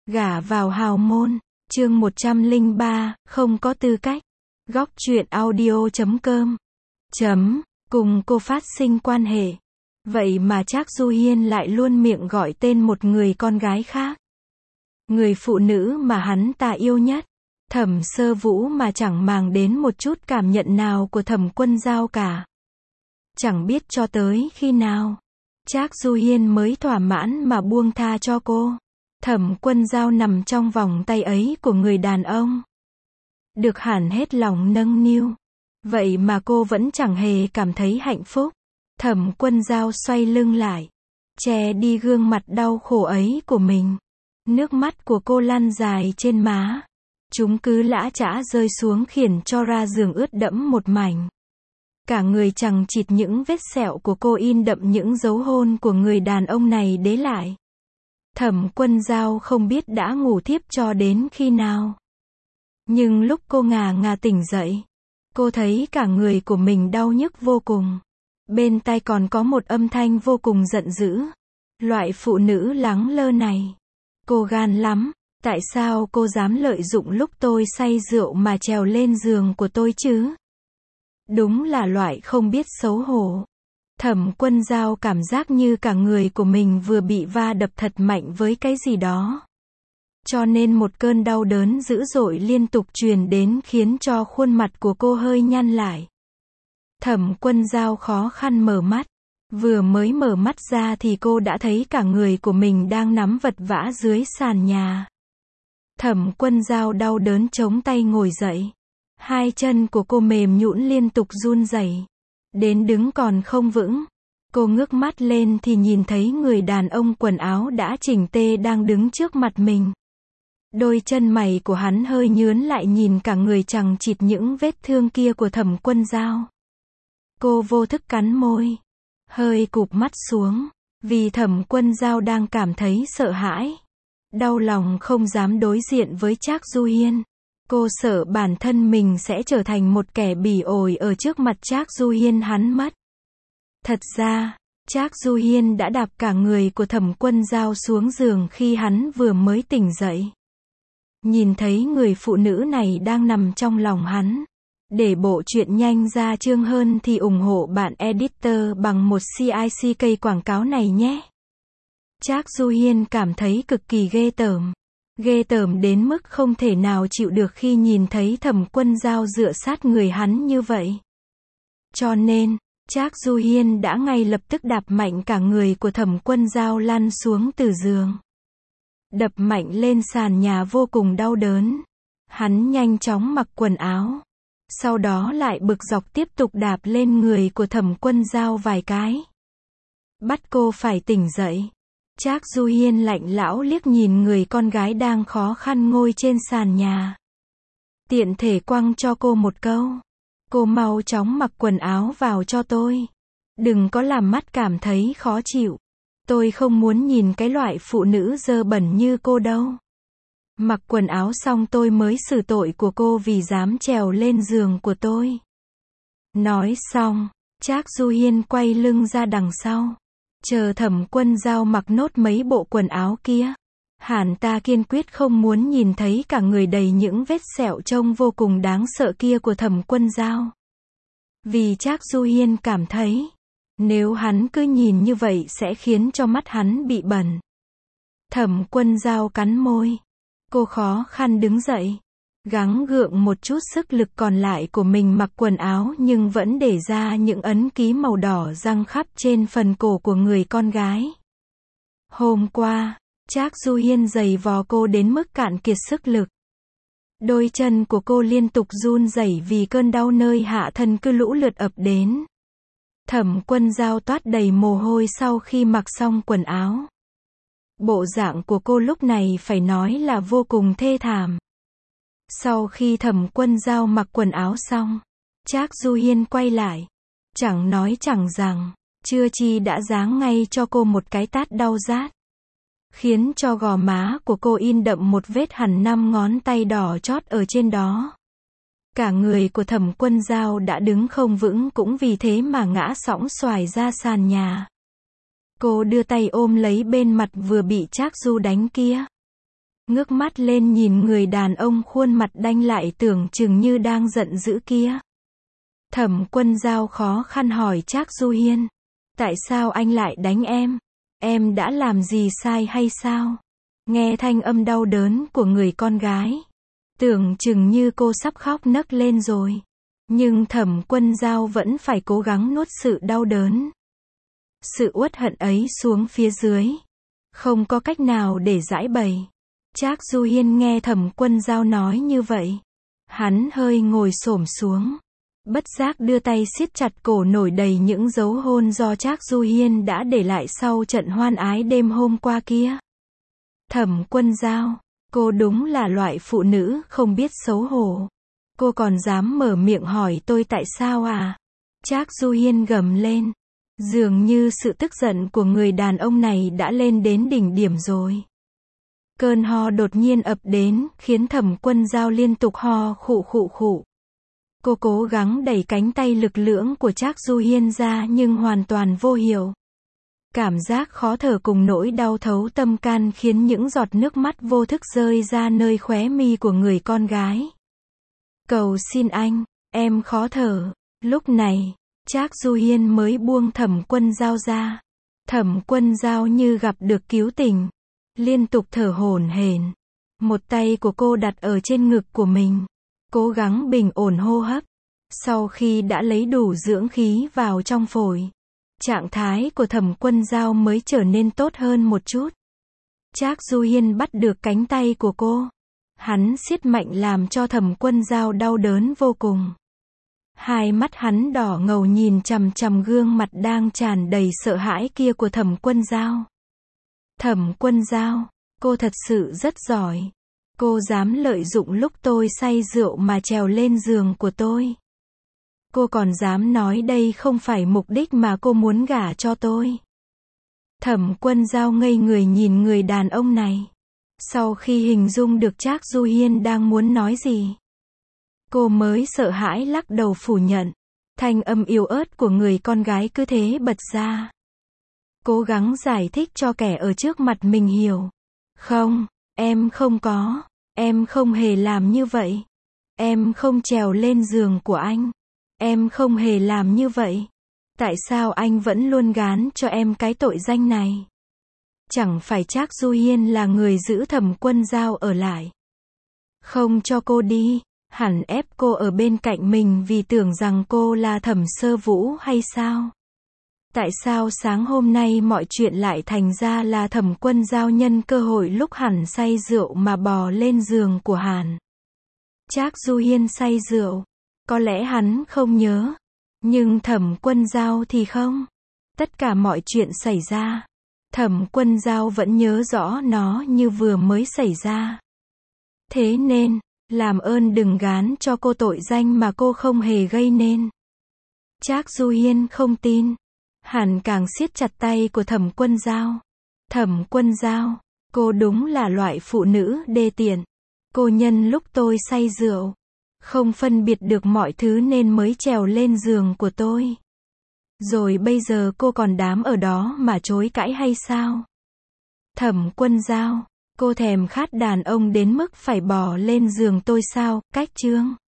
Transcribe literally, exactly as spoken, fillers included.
Gả vào hào môn, chương một trăm lẻ ba, không có tư cách. Góc truyện audio chấm com. Chấm, cùng cô phát sinh quan hệ. Vậy mà Trác Du Hiên lại luôn miệng gọi tên một người con gái khác. Người phụ nữ mà hắn ta yêu nhất. Thẩm Sơ Vũ mà chẳng màng đến một chút cảm nhận nào của Thẩm Quân Dao cả. Chẳng biết cho tới khi nào, Trác Du Hiên mới thỏa mãn mà buông tha cho cô. Thẩm Quân Dao nằm trong vòng tay ấy của người đàn ông. Được hẳn hết lòng nâng niu. Vậy mà cô vẫn chẳng hề cảm thấy hạnh phúc. Thẩm Quân Dao xoay lưng lại, che đi gương mặt đau khổ ấy của mình. Nước mắt của cô lăn dài trên má. Chúng cứ lã chã rơi xuống khiến cho ra giường ướt đẫm một mảnh. Cả người chằng chịt những vết sẹo của cô in đậm những dấu hôn của người đàn ông này để lại. Thẩm Quân Dao không biết đã ngủ thiếp cho đến khi nào. Nhưng lúc cô ngà ngà tỉnh dậy, cô thấy cả người của mình đau nhức vô cùng. Bên tai còn có một âm thanh vô cùng giận dữ. Loại phụ nữ lẳng lơ này. Cô gan lắm. Tại sao cô dám lợi dụng lúc tôi say rượu mà trèo lên giường của tôi chứ? Đúng là loại không biết xấu hổ. Thẩm Quân Dao cảm giác như cả người của mình vừa bị va đập thật mạnh với cái gì đó. Cho nên một cơn đau đớn dữ dội liên tục truyền đến khiến cho khuôn mặt của cô hơi nhăn lại. Thẩm Quân Dao khó khăn mở mắt. Vừa mới mở mắt ra thì cô đã thấy cả người của mình đang nắm vật vã dưới sàn nhà. Thẩm Quân Dao đau đớn chống tay ngồi dậy. Hai chân của cô mềm nhũn liên tục run rẩy. Đến đứng còn không vững. Cô ngước mắt lên thì nhìn thấy người đàn ông quần áo đã chỉnh tê đang đứng trước mặt mình. Đôi chân mày của hắn hơi nhướn lại nhìn cả người chằng chịt những vết thương kia của Thẩm Quân Dao. Cô vô thức cắn môi. Hơi cụp mắt xuống. Vì Thẩm Quân Dao đang cảm thấy sợ hãi. Đau lòng không dám đối diện với Trác Du Hiên. Cô sợ bản thân mình sẽ trở thành một kẻ bỉ ổi ở trước mặt Trác Du Hiên hắn mất. Thật ra, Trác Du Hiên đã đạp cả người của Thẩm Quân Dao xuống giường khi hắn vừa mới tỉnh dậy. Nhìn thấy người phụ nữ này đang nằm trong lòng hắn. Để bộ truyện nhanh ra chương hơn thì ủng hộ bạn editor bằng một xê i xê ca quảng cáo này nhé. Trác Du Hiên cảm thấy cực kỳ ghê tởm. Ghê tởm đến mức không thể nào chịu được khi nhìn thấy Thẩm Quân Dao dựa sát người hắn như vậy. Cho nên, Trác Du Hiên đã ngay lập tức đạp mạnh cả người của Thẩm Quân Dao lăn xuống từ giường. Đập mạnh lên sàn nhà vô cùng đau đớn. Hắn nhanh chóng mặc quần áo. Sau đó lại bực dọc tiếp tục đạp lên người của Thẩm Quân Dao vài cái. Bắt cô phải tỉnh dậy. Trác Du Hiên lạnh lẽo liếc nhìn người con gái đang khó khăn ngồi trên sàn nhà. Tiện thể quăng cho cô một câu. Cô mau chóng mặc quần áo vào cho tôi. Đừng có làm mắt cảm thấy khó chịu. Tôi không muốn nhìn cái loại phụ nữ dơ bẩn như cô đâu. Mặc quần áo xong tôi mới xử tội của cô vì dám trèo lên giường của tôi. Nói xong, Trác Du Hiên quay lưng ra đằng sau. Chờ Thẩm Quân Dao mặc nốt mấy bộ quần áo kia. Hắn ta kiên quyết không muốn nhìn thấy cả người đầy những vết sẹo trông vô cùng đáng sợ kia của Thẩm Quân Dao. Vì Trác Du Hiên cảm thấy, nếu hắn cứ nhìn như vậy sẽ khiến cho mắt hắn bị bẩn. Thẩm Quân Dao cắn môi. Cô khó khăn đứng dậy. Gắng gượng một chút sức lực còn lại của mình mặc quần áo nhưng vẫn để ra những ấn ký màu đỏ răng khắp trên phần cổ của người con gái. Hôm qua, Trác Du Hiên giày vò cô đến mức cạn kiệt sức lực. Đôi chân của cô liên tục run rẩy vì cơn đau nơi hạ thân cứ lũ lượt ập đến. Thẩm Quân Dao toát đầy mồ hôi sau khi mặc xong quần áo. Bộ dạng của cô lúc này phải nói là vô cùng thê thảm. Sau khi Thẩm Quân Dao mặc quần áo xong, Trác Du Hiên quay lại. Chẳng nói chẳng rằng, chưa chi đã giáng ngay cho cô một cái tát đau rát. Khiến cho gò má của cô in đậm một vết hằn năm ngón tay đỏ chót ở trên đó. Cả người của Thẩm Quân Dao đã đứng không vững cũng vì thế mà ngã sõng xoài ra sàn nhà. Cô đưa tay ôm lấy bên mặt vừa bị Trác Du đánh kia. ngước mắt lên nhìn người đàn ông khuôn mặt đanh lại tưởng chừng như đang giận dữ kia. Thẩm Quân Dao khó khăn hỏi Trác Du Hiên. Tại sao anh lại đánh em? Em đã làm gì sai hay sao? Nghe thanh âm đau đớn của người con gái. Tưởng chừng như cô sắp khóc nấc lên rồi. Nhưng Thẩm Quân Dao vẫn phải cố gắng nuốt sự đau đớn. Sự uất hận ấy xuống phía dưới. Không có cách nào để giải bày. Trác Du Hiên nghe Thẩm Quân Dao nói như vậy. Hắn hơi ngồi xổm xuống. Bất giác đưa tay siết chặt cổ nổi đầy những dấu hôn do Trác Du Hiên đã để lại sau trận hoan ái đêm hôm qua kia. Thẩm Quân Dao, cô đúng là loại phụ nữ không biết xấu hổ. Cô còn dám mở miệng hỏi tôi tại sao à? Trác Du Hiên gầm lên. Dường như sự tức giận của người đàn ông này đã lên đến đỉnh điểm rồi. Cơn ho đột nhiên ập đến, khiến Thẩm Quân Dao liên tục ho khụ khụ khụ. Cô cố gắng đẩy cánh tay lực lưỡng của Trác Du Hiên ra nhưng hoàn toàn vô hiệu. Cảm giác khó thở cùng nỗi đau thấu tâm can khiến những giọt nước mắt vô thức rơi ra nơi khóe mi của người con gái. Cầu xin anh, em khó thở. Lúc này, Trác Du Hiên mới buông Thẩm Quân Dao ra. Thẩm Quân Dao như gặp được cứu tình. Liên tục thở hổn hển. Một tay của cô đặt ở trên ngực của mình. Cố gắng bình ổn hô hấp. Sau khi đã lấy đủ dưỡng khí vào trong phổi, trạng thái của Thẩm Quân Dao mới trở nên tốt hơn một chút. Trác Du Hiên bắt được cánh tay của cô. Hắn siết mạnh làm cho Thẩm Quân Dao đau đớn vô cùng. Hai mắt hắn đỏ ngầu nhìn chằm chằm gương mặt đang tràn đầy sợ hãi kia của Thẩm Quân Dao. Thẩm Quân Dao, cô thật sự rất giỏi. Cô dám lợi dụng lúc tôi say rượu mà trèo lên giường của tôi. Cô còn dám nói đây không phải mục đích mà cô muốn gả cho tôi. Thẩm Quân Dao ngây người nhìn người đàn ông này. Sau khi hình dung được Trác Du Hiên đang muốn nói gì, cô mới sợ hãi lắc đầu phủ nhận. Thanh âm yếu ớt của người con gái cứ thế bật ra. Cố gắng giải thích cho kẻ ở trước mặt mình hiểu. Không, em không có. Em không hề làm như vậy. Em không trèo lên giường của anh. Em không hề làm như vậy. Tại sao anh vẫn luôn gán cho em cái tội danh này? Chẳng phải Trác Du Hiên là người giữ Thẩm Quân Dao ở lại, không cho cô đi, hẳn ép cô ở bên cạnh mình vì tưởng rằng cô là Thẩm Sơ Vũ hay sao? Tại sao sáng hôm nay mọi chuyện lại thành ra là Thẩm Quân Dao nhân cơ hội lúc hẳn say rượu mà bò lên giường của Hàn? Trác Du Hiên say rượu, có lẽ hắn không nhớ, nhưng Thẩm Quân Dao thì không. Tất cả mọi chuyện xảy ra, Thẩm Quân Dao vẫn nhớ rõ nó như vừa mới xảy ra. Thế nên, làm ơn đừng gán cho cô tội danh mà cô không hề gây nên. Trác Du Hiên không tin. Hàn càng siết chặt tay của Thẩm Quân Dao. Thẩm Quân Dao, cô đúng là loại phụ nữ đê tiện. Cô nhân lúc tôi say rượu, không phân biệt được mọi thứ nên mới trèo lên giường của tôi. Rồi bây giờ cô còn dám ở đó mà chối cãi hay sao? Thẩm Quân Dao, cô thèm khát đàn ông đến mức phải bò lên giường tôi sao? Cách chương